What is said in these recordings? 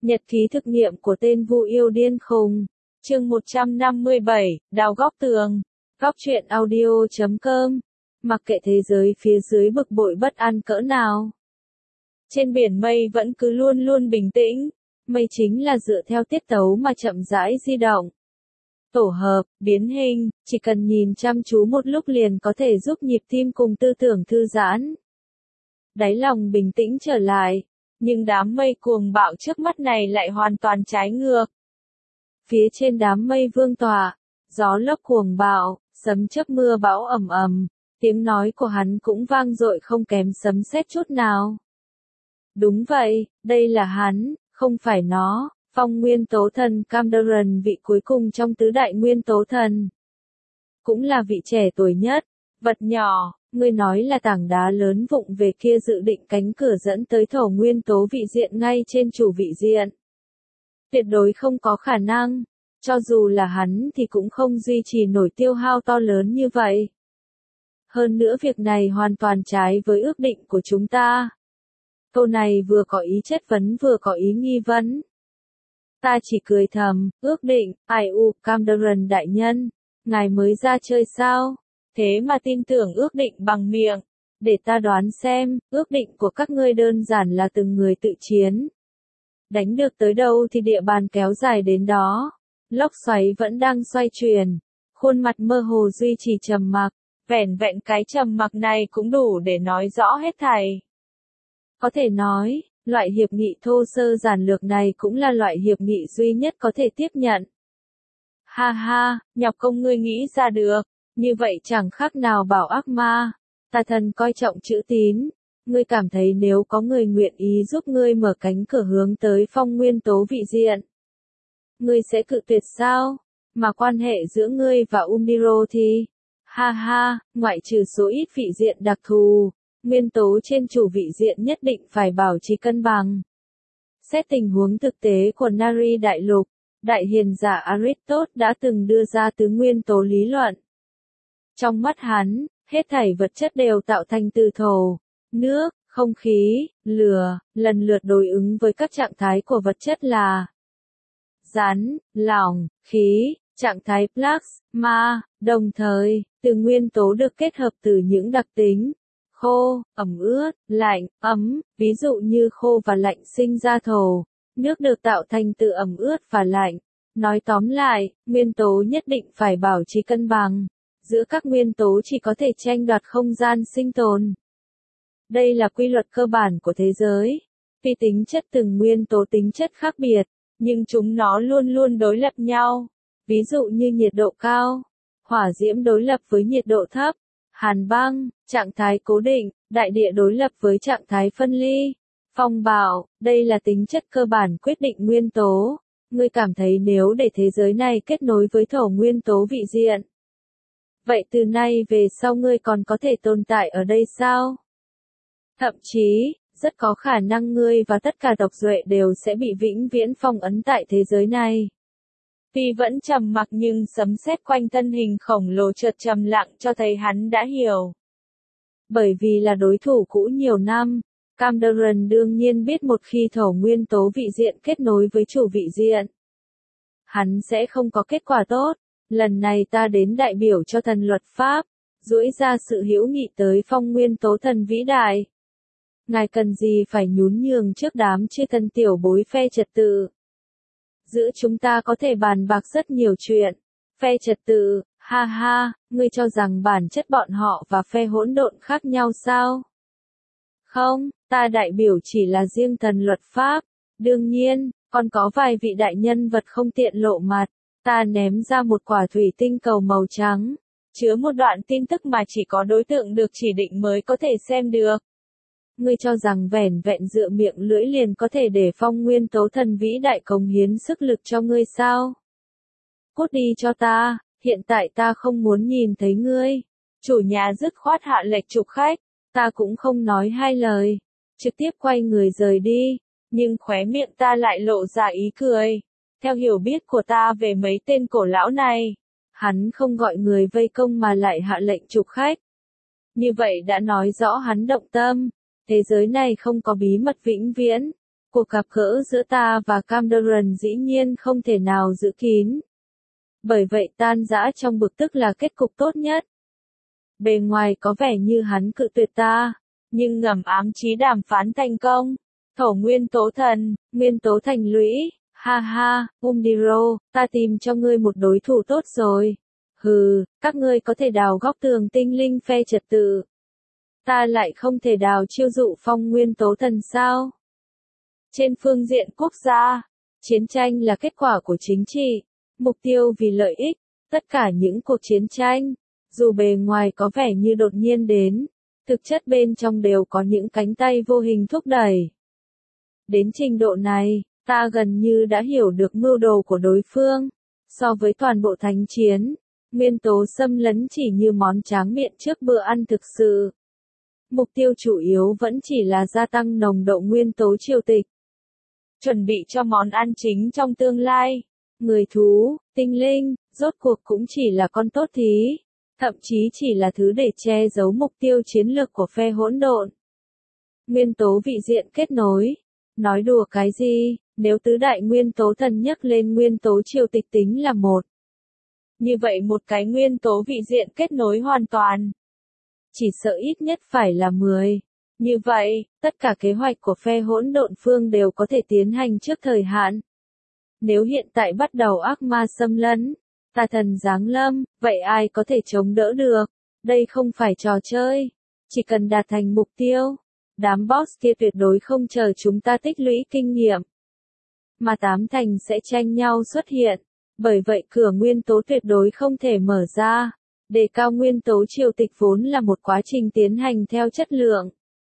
Nhật ký thực nghiệm của tên Vu yêu điên khùng. Chương 157, đào góc tường. Góc truyện audio.com. Mặc kệ thế giới phía dưới bực bội bất an cỡ nào, trên biển mây vẫn cứ luôn luôn bình tĩnh. Mây chính là dựa theo tiết tấu mà chậm rãi di động, tổ hợp, biến hình, chỉ cần nhìn chăm chú một lúc liền có thể giúp nhịp tim cùng tư tưởng thư giãn, đáy lòng bình tĩnh trở lại. Nhưng đám mây cuồng bạo trước mắt này lại hoàn toàn trái ngược. Phía trên đám mây vương tọa, gió lốc cuồng bạo, sấm chớp mưa bão ầm ầm, tiếng nói của hắn cũng vang dội không kém sấm sét chút nào. Đúng vậy, đây là hắn, không phải nó, Phong nguyên tố thần Kamdaran, vị cuối cùng trong tứ đại nguyên tố thần. Cũng là vị trẻ tuổi nhất. Vật nhỏ, ngươi nói là tảng đá lớn vụng về kia dự định cánh cửa dẫn tới thổ nguyên tố vị diện ngay trên chủ vị diện. Tuyệt đối không có khả năng, cho dù là hắn thì cũng không duy trì nổi tiêu hao to lớn như vậy. Hơn nữa việc này hoàn toàn trái với ước định của chúng ta. Câu này vừa có ý chất vấn vừa có ý nghi vấn. Ta chỉ cười thầm, ước định, ai u, Kamdaran đại nhân, ngài mới ra chơi sao? Thế mà tin tưởng ước định bằng miệng. Để ta đoán xem, ước định của các ngươi đơn giản là từng người tự chiến. Đánh được tới đâu thì địa bàn kéo dài đến đó. Lốc xoáy vẫn đang xoay chuyển. Khuôn mặt mơ hồ duy trì trầm mặc. Vẻn vẹn cái trầm mặc này cũng đủ để nói rõ hết thảy. Có thể nói, loại hiệp nghị thô sơ giản lược này cũng là loại hiệp nghị duy nhất có thể tiếp nhận. Ha ha, nhọc công ngươi nghĩ ra được. Như vậy chẳng khác nào bảo ác ma. Ta thần coi trọng chữ tín. Ngươi cảm thấy nếu có người nguyện ý giúp ngươi mở cánh cửa hướng tới phong nguyên tố vị diện, ngươi sẽ cự tuyệt sao? Mà quan hệ giữa ngươi và Umdiro thì, ha ha, ngoại trừ số ít vị diện đặc thù, nguyên tố trên chủ vị diện nhất định phải bảo trì cân bằng. Xét tình huống thực tế của Nari đại lục, đại hiền giả Aristotle đã từng đưa ra tứ nguyên tố lý luận. Trong mắt hắn, hết thảy vật chất đều tạo thành từ thổ, nước, không khí, lửa, lần lượt đối ứng với các trạng thái của vật chất là rắn, lỏng, khí, trạng thái plasma, đồng thời, từ nguyên tố được kết hợp từ những đặc tính khô, ẩm ướt, lạnh, ấm, ví dụ như khô và lạnh sinh ra thổ, nước được tạo thành từ ẩm ướt và lạnh. Nói tóm lại, nguyên tố nhất định phải bảo trì cân bằng. Giữa các nguyên tố chỉ có thể tranh đoạt không gian sinh tồn. Đây là quy luật cơ bản của thế giới. Vì tính chất từng nguyên tố tính chất khác biệt, nhưng chúng nó luôn luôn đối lập nhau. Ví dụ như nhiệt độ cao, hỏa diễm đối lập với nhiệt độ thấp, hàn băng, trạng thái cố định, đại địa đối lập với trạng thái phân ly, phong bạo, đây là tính chất cơ bản quyết định nguyên tố. Ngươi cảm thấy nếu để thế giới này kết nối với thổ nguyên tố vị diện, vậy từ nay về sau ngươi còn có thể tồn tại ở đây sao? Thậm chí, rất có khả năng ngươi và tất cả tộc duệ đều sẽ bị vĩnh viễn phong ấn tại thế giới này. Tuy vẫn trầm mặc nhưng sấm sét quanh thân hình khổng lồ chợt trầm lặng cho thấy hắn đã hiểu. Bởi vì là đối thủ cũ nhiều năm, Kamdaran đương nhiên biết một khi thổ nguyên tố vị diện kết nối với chủ vị diện, hắn sẽ không có kết quả tốt. Lần này ta đến đại biểu cho thần luật pháp, duỗi ra sự hữu nghị tới phong nguyên tố thần vĩ đại. Ngài cần gì phải nhún nhường trước đám chư thần tiểu bối phe trật tự? Giữa chúng ta có thể bàn bạc rất nhiều chuyện. Phe trật tự, ha ha, ngươi cho rằng bản chất bọn họ và phe hỗn độn khác nhau sao? Không, ta đại biểu chỉ là riêng thần luật pháp. Đương nhiên, còn có vài vị đại nhân vật không tiện lộ mặt. Ta ném ra một quả thủy tinh cầu màu trắng, chứa một đoạn tin tức mà chỉ có đối tượng được chỉ định mới có thể xem được. Ngươi cho rằng vẻn vẹn dựa miệng lưỡi liền có thể để phong nguyên tố thần vĩ đại cống hiến sức lực cho ngươi sao? Cút đi cho ta, hiện tại ta không muốn nhìn thấy ngươi. Chủ nhà dứt khoát hạ lệnh trục khách, ta cũng không nói hai lời, trực tiếp quay người rời đi, nhưng khóe miệng ta lại lộ ra ý cười. Theo hiểu biết của ta về mấy tên cổ lão này, hắn không gọi người vây công mà lại hạ lệnh trục khách. Như vậy đã nói rõ hắn động tâm. Thế giới này không có bí mật vĩnh viễn. Cuộc gặp gỡ giữa ta và Cameron dĩ nhiên không thể nào giữ kín. Bởi vậy tan rã trong bực tức là kết cục tốt nhất. Bề ngoài có vẻ như hắn cự tuyệt ta, nhưng ngầm ám chí đàm phán thành công. Thổ nguyên tố thần, nguyên tố thành lũy, ha ha, Umdiro, ta tìm cho ngươi một đối thủ tốt rồi. Hừ, các ngươi có thể đào góc tường tinh linh phe trật tự. Ta lại không thể đào chiêu dụ phong nguyên tố thần sao? Trên phương diện quốc gia, chiến tranh là kết quả của chính trị, mục tiêu vì lợi ích. Tất cả những cuộc chiến tranh, dù bề ngoài có vẻ như đột nhiên đến, thực chất bên trong đều có những cánh tay vô hình thúc đẩy. Đến trình độ này, ta gần như đã hiểu được mưu đồ của đối phương. So với toàn bộ thánh chiến, nguyên tố xâm lấn chỉ như món tráng miệng trước bữa ăn thực sự. Mục tiêu chủ yếu vẫn chỉ là gia tăng nồng độ nguyên tố triều tịch. Chuẩn bị cho món ăn chính trong tương lai. Người thú, tinh linh, rốt cuộc cũng chỉ là con tốt thí. Thậm chí chỉ là thứ để che giấu mục tiêu chiến lược của phe hỗn độn. Nguyên tố vị diện kết nối. Nói đùa cái gì, nếu tứ đại nguyên tố thần nhắc lên nguyên tố triều tịch tính là một. Như vậy một cái nguyên tố vị diện kết nối hoàn toàn. Chỉ sợ ít nhất phải là 10. Như vậy, tất cả kế hoạch của phe hỗn độn phương đều có thể tiến hành trước thời hạn. Nếu hiện tại bắt đầu ác ma xâm lấn, tà thần giáng lâm, vậy ai có thể chống đỡ được? Đây không phải trò chơi. Chỉ cần đạt thành mục tiêu, đám boss kia tuyệt đối không chờ chúng ta tích lũy kinh nghiệm. Mà tám thành sẽ tranh nhau xuất hiện. Bởi vậy cửa nguyên tố tuyệt đối không thể mở ra. Đề cao nguyên tố triều tịch vốn là một quá trình tiến hành theo chất lượng.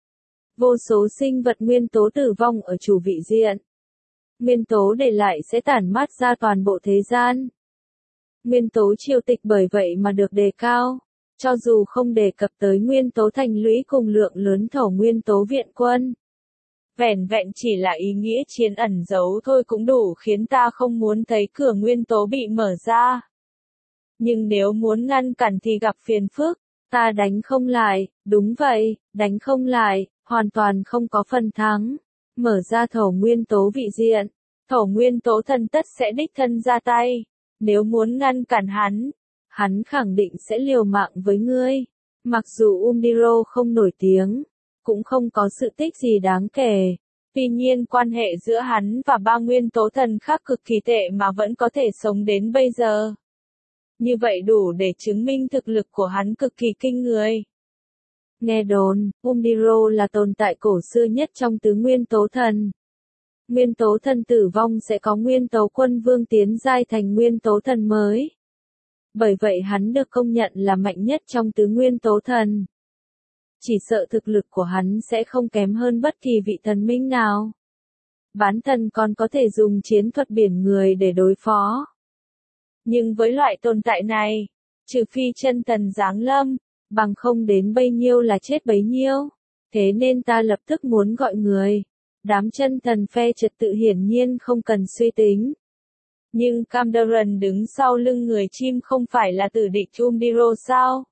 Vô số sinh vật nguyên tố tử vong ở chủ vị diện. Nguyên tố để lại sẽ tản mát ra toàn bộ thế gian. Nguyên tố triều tịch bởi vậy mà được đề cao. Cho dù không đề cập tới nguyên tố thành lũy cùng lượng lớn thổ nguyên tố viện quân. Vẻn vẹn chỉ là ý nghĩa chiến ẩn giấu thôi cũng đủ khiến ta không muốn thấy cửa nguyên tố bị mở ra. Nhưng nếu muốn ngăn cản thì gặp phiền phức, ta đánh không lại, đúng vậy, đánh không lại, hoàn toàn không có phần thắng. Mở ra thổ nguyên tố vị diện, thổ nguyên tố thần tất sẽ đích thân ra tay. Nếu muốn ngăn cản hắn khẳng định sẽ liều mạng với ngươi. Mặc dù Umdiro không nổi tiếng, cũng không có sự tích gì đáng kể. Tuy nhiên quan hệ giữa hắn và ba nguyên tố thần khác cực kỳ tệ mà vẫn có thể sống đến bây giờ. Như vậy đủ để chứng minh thực lực của hắn cực kỳ kinh người. Nghe đồn, Umdiro là tồn tại cổ xưa nhất trong tứ nguyên tố thần. Nguyên tố thần tử vong sẽ có nguyên tố quân vương tiến giai thành nguyên tố thần mới. Bởi vậy hắn được công nhận là mạnh nhất trong tứ nguyên tố thần. Chỉ sợ thực lực của hắn sẽ không kém hơn bất kỳ vị thần minh nào. Bán thần còn có thể dùng chiến thuật biển người để đối phó. Nhưng với loại tồn tại này, trừ phi chân thần giáng lâm, bằng không đến bấy nhiêu là chết bấy nhiêu. Thế nên ta lập tức muốn gọi người. Đám chân thần phe trật tự hiển nhiên không cần suy tính. Nhưng Cameron đứng sau lưng người chim không phải là tử địch Umdiro sao?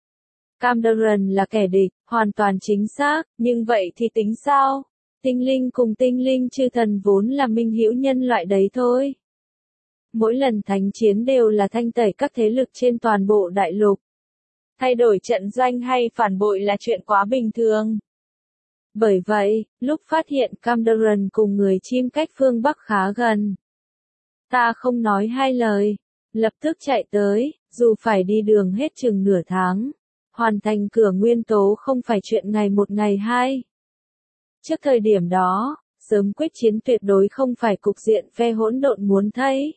Cameron là kẻ địch, hoàn toàn chính xác, nhưng vậy thì tính sao? Tinh linh cùng tinh linh chư thần vốn là minh hữu nhân loại đấy thôi. Mỗi lần thánh chiến đều là thanh tẩy các thế lực trên toàn bộ đại lục. Thay đổi trận doanh hay phản bội là chuyện quá bình thường. Bởi vậy, lúc phát hiện Cameron cùng người chim cách phương Bắc khá gần, ta không nói hai lời, lập tức chạy tới, dù phải đi đường hết chừng nửa tháng. Hoàn thành cửa nguyên tố không phải chuyện ngày một ngày hai. Trước thời điểm đó, sớm quyết chiến tuyệt đối không phải cục diện phe hỗn độn muốn thấy.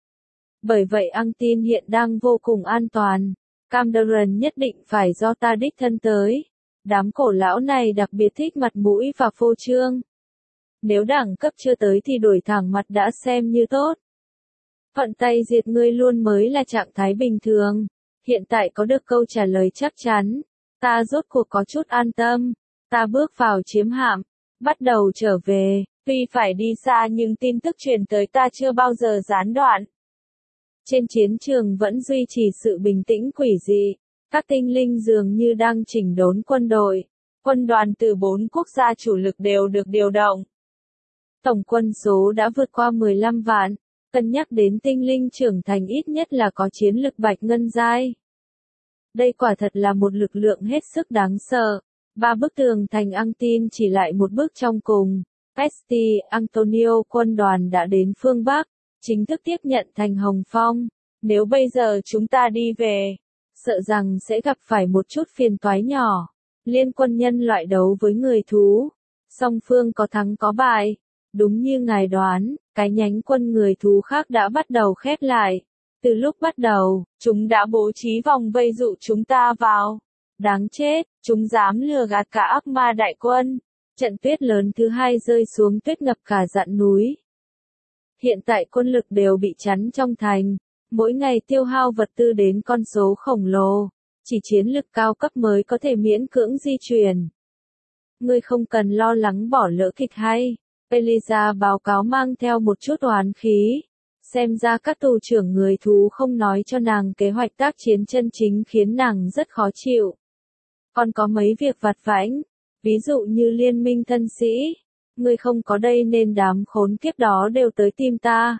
Bởi vậy Angtin hiện đang vô cùng an toàn. Cameron nhất định phải do ta đích thân tới. Đám cổ lão này đặc biệt thích mặt mũi và phô trương. Nếu đẳng cấp chưa tới thì đổi thẳng mặt đã xem như tốt. Thuận tay diệt ngươi luôn mới là trạng thái bình thường. Hiện tại có được câu trả lời chắc chắn. Ta rốt cuộc có chút an tâm. Ta bước vào chiếm hạm. Bắt đầu trở về. Tuy phải đi xa nhưng tin tức truyền tới ta chưa bao giờ gián đoạn. Trên chiến trường vẫn duy trì sự bình tĩnh quỷ dị. Các tinh linh dường như đang chỉnh đốn quân đội. Quân đoàn từ 4 quốc gia chủ lực đều được điều động. Tổng quân số đã vượt qua 15 vạn, cân nhắc đến tinh linh trưởng thành ít nhất là có chiến lực bạch ngân giai. Đây quả thật là một lực lượng hết sức đáng sợ. Ba bức tường thành Angtin chỉ lại một bước trong cùng. Pesti, Antonio quân đoàn đã đến phương Bắc, chính thức tiếp nhận thành Hồng Phong. Nếu bây giờ chúng ta đi về, sợ rằng sẽ gặp phải một chút phiền toái nhỏ. Liên quân nhân loại đấu với người thú. Song phương có thắng có bại. Đúng như ngài đoán, cái nhánh quân người thú khác đã bắt đầu khép lại. Từ lúc bắt đầu, chúng đã bố trí vòng vây dụ chúng ta vào. Đáng chết, chúng dám lừa gạt cả ác ma đại quân. Trận tuyết lớn thứ hai rơi xuống tuyết ngập cả dãy núi. Hiện tại quân lực đều bị chắn trong thành. Mỗi ngày tiêu hao vật tư đến con số khổng lồ. Chỉ chiến lực cao cấp mới có thể miễn cưỡng di chuyển. Ngươi không cần lo lắng bỏ lỡ kịch hay. Elisa báo cáo mang theo một chút oán khí. Xem ra các tù trưởng người thú không nói cho nàng kế hoạch tác chiến chân chính khiến nàng rất khó chịu. Còn có mấy việc vặt vãnh, ví dụ như liên minh thân sĩ. Ngươi không có đây nên đám khốn kiếp đó đều tới tìm ta.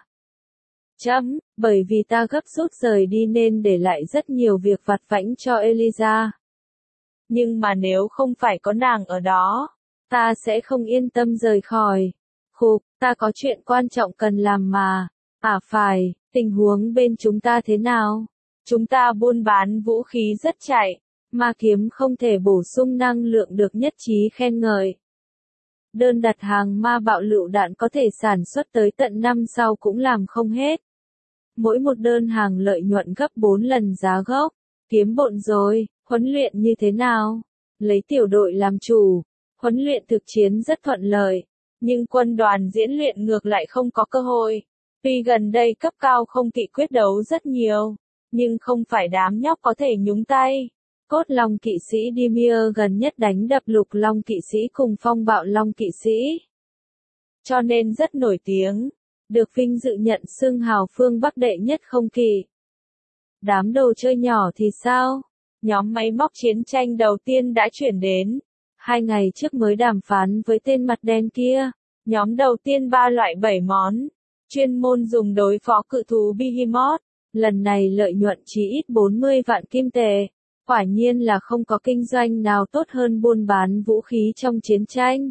Bởi vì ta gấp rút rời đi nên để lại rất nhiều việc vặt vãnh cho Elisa. Nhưng mà nếu không phải có nàng ở đó, ta sẽ không yên tâm rời khỏi. Ta có chuyện quan trọng cần làm mà. Phải, tình huống bên chúng ta thế nào? Chúng ta buôn bán vũ khí rất chạy, ma kiếm không thể bổ sung năng lượng được nhất trí khen ngợi. Đơn đặt hàng ma bạo lựu đạn có thể sản xuất tới tận năm sau cũng làm không hết. Mỗi một đơn hàng lợi nhuận gấp 4 lần giá gốc. Kiếm bộn rồi, huấn luyện như thế nào? Lấy tiểu đội làm chủ, huấn luyện thực chiến rất thuận lợi, nhưng quân đoàn diễn luyện ngược lại không có cơ hội. Tuy gần đây cấp cao không kỵ quyết đấu rất nhiều, nhưng không phải đám nhóc có thể nhúng tay. Cốt long kỵ sĩ Dimir gần nhất đánh đập lục long kỵ sĩ cùng phong bạo long kỵ sĩ. Cho nên rất nổi tiếng, được vinh dự nhận xưng hào phương Bắc đệ nhất không kỵ. Đám đồ chơi nhỏ thì sao? Nhóm máy móc chiến tranh đầu tiên đã chuyển đến. 2 ngày trước mới đàm phán với tên mặt đen kia. Nhóm đầu tiên 3 loại 7 món. Chuyên môn dùng đối phó cự thú Behemoth. Lần này lợi nhuận chỉ ít 40 vạn kim tệ. Quả nhiên là không có kinh doanh nào tốt hơn buôn bán vũ khí trong chiến tranh.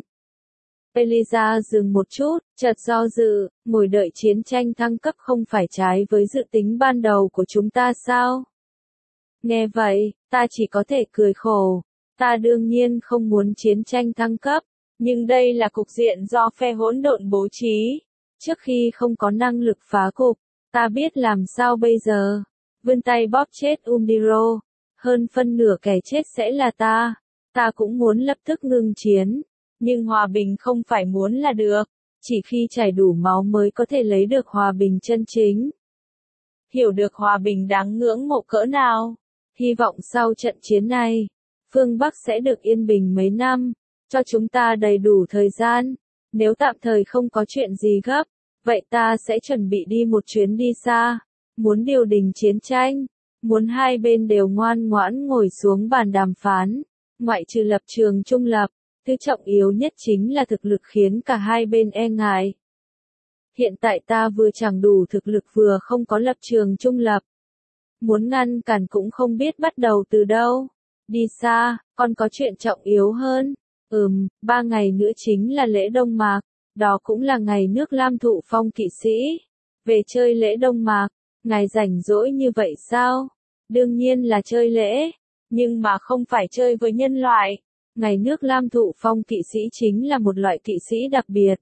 Elisa dừng một chút, chợt do dự, ngồi đợi chiến tranh thăng cấp không phải trái với dự tính ban đầu của chúng ta sao? Nghe vậy, ta chỉ có thể cười khổ. Ta đương nhiên không muốn chiến tranh thăng cấp, nhưng đây là cục diện do phe hỗn độn bố trí. Trước khi không có năng lực phá cục, ta biết làm sao bây giờ. Vươn tay bóp chết Umdiro. Hơn phân nửa kẻ chết sẽ là ta. Ta cũng muốn lập tức ngừng chiến. Nhưng hòa bình không phải muốn là được. Chỉ khi chảy đủ máu mới có thể lấy được hòa bình chân chính. Hiểu được hòa bình đáng ngưỡng mộ cỡ nào. Hy vọng sau trận chiến này, phương Bắc sẽ được yên bình mấy năm. Cho chúng ta đầy đủ thời gian. Nếu tạm thời không có chuyện gì gấp, vậy ta sẽ chuẩn bị đi một chuyến đi xa. Muốn điều đình chiến tranh. Muốn hai bên đều ngoan ngoãn ngồi xuống bàn đàm phán. Ngoại trừ lập trường trung lập. Thứ trọng yếu nhất chính là thực lực khiến cả hai bên e ngại. Hiện tại ta vừa chẳng đủ thực lực vừa không có lập trường trung lập. Muốn ngăn cản cũng không biết bắt đầu từ đâu. Đi xa, còn có chuyện trọng yếu hơn. 3 ngày nữa chính là lễ Đông Mạc. Đó cũng là ngày nước Lam thụ phong kỵ sĩ. Về chơi lễ Đông Mạc, ngài rảnh rỗi như vậy sao? Đương nhiên là chơi lễ, nhưng mà không phải chơi với nhân loại. Ngày nước Lam thụ phong kỵ sĩ chính là một loại kỵ sĩ đặc biệt.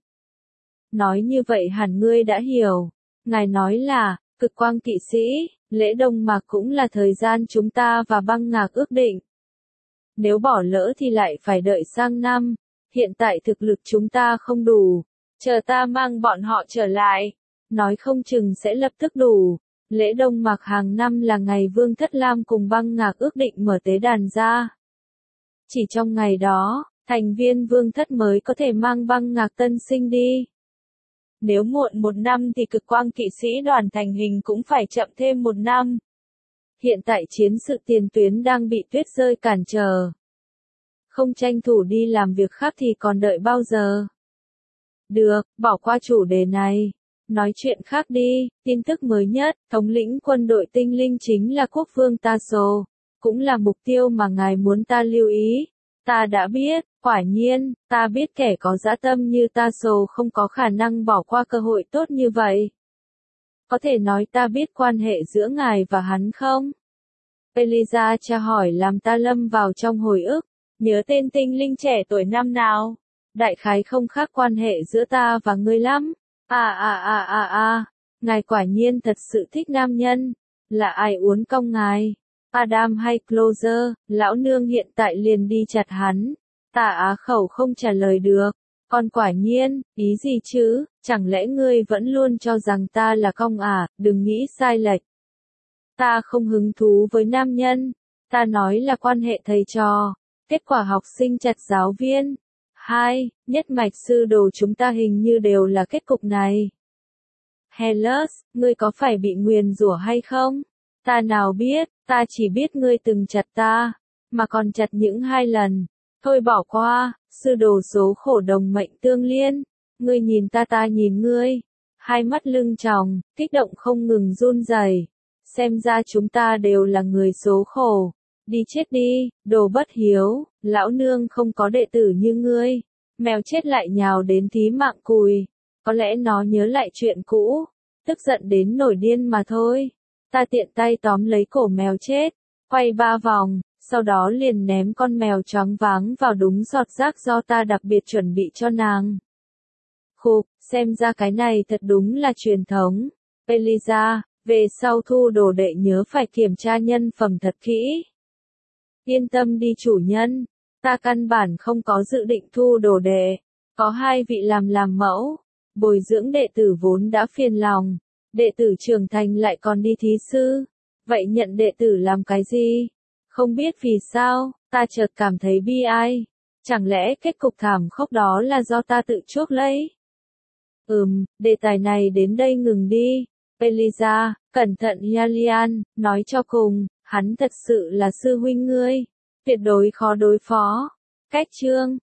Nói như vậy hẳn ngươi đã hiểu. Ngài nói là, cực quang kỵ sĩ, lễ Đông Mạc cũng là thời gian chúng ta và băng ngạc ước định. Nếu bỏ lỡ thì lại phải đợi sang năm. Hiện tại thực lực chúng ta không đủ. Chờ ta mang bọn họ trở lại. Nói không chừng sẽ lập tức đủ. Lễ Đông Mạc hàng năm là ngày Vương Thất Lam cùng băng ngạc ước định mở tế đàn ra. Chỉ trong ngày đó, thành viên Vương Thất mới có thể mang băng ngạc tân sinh đi. Nếu muộn 1 năm thì cực quang kỵ sĩ đoàn thành hình cũng phải chậm thêm 1 năm. Hiện tại chiến sự tiền tuyến đang bị tuyết rơi cản trở. Không tranh thủ đi làm việc khác thì còn đợi bao giờ? Được, bỏ qua chủ đề này. Nói chuyện khác đi, tin tức mới nhất, thống lĩnh quân đội tinh linh chính là quốc vương Tasso, cũng là mục tiêu mà ngài muốn ta lưu ý. Ta đã biết, quả nhiên, ta biết kẻ có dã tâm như Tasso không có khả năng bỏ qua cơ hội tốt như vậy. Có thể nói ta biết quan hệ giữa ngài và hắn không? Eliza tra hỏi làm ta lâm vào trong hồi ức, nhớ tên tinh linh trẻ tuổi năm nào? Đại khái không khác quan hệ giữa ta và ngươi lắm. Ngài quả nhiên thật sự thích nam nhân. Là ai uốn cong ngài? Adam hay Closer, lão nương hiện tại liền đi chặt hắn. Ta á khẩu không trả lời được. Còn quả nhiên, ý gì chứ, chẳng lẽ ngươi vẫn luôn cho rằng ta là cong à, đừng nghĩ sai lệch. Ta không hứng thú với nam nhân, ta nói là quan hệ thầy trò, kết quả học sinh chặt giáo viên. Nhất mạch sư đồ chúng ta hình như đều là kết cục này. Hellas, ngươi có phải bị nguyền rủa hay không? Ta nào biết, ta chỉ biết ngươi từng chặt ta, mà còn chặt những 2 lần. Thôi bỏ qua, sư đồ số khổ đồng mệnh tương liên. Ngươi nhìn ta nhìn ngươi. Hai mắt lưng tròng, kích động không ngừng run rẩy. Xem ra chúng ta đều là người số khổ. Đi chết đi, đồ bất hiếu, lão nương không có đệ tử như ngươi. Mèo chết lại nhào đến thí mạng cùi. Có lẽ nó nhớ lại chuyện cũ, tức giận đến nổi điên mà thôi. Ta tiện tay tóm lấy cổ mèo chết, quay 3 vòng, sau đó liền ném con mèo choáng váng vào đúng giọt rác do ta đặc biệt chuẩn bị cho nàng. Khục, xem ra cái này thật đúng là truyền thống. Eliza, về sau thu đồ đệ nhớ phải kiểm tra nhân phẩm thật kỹ. Yên tâm đi chủ nhân, ta căn bản không có dự định thu đồ đệ, có 2 vị làm mẫu, bồi dưỡng đệ tử vốn đã phiền lòng, đệ tử trưởng thành lại còn đi thí sư, vậy nhận đệ tử làm cái gì? Không biết vì sao, ta chợt cảm thấy bi ai, chẳng lẽ kết cục thảm khốc đó là do ta tự chuốc lấy? Đề tài này đến đây ngừng đi. Eliza, cẩn thận Yalian, nói cho cùng, hắn thật sự là sư huynh ngươi, tuyệt đối khó đối phó. Cách chương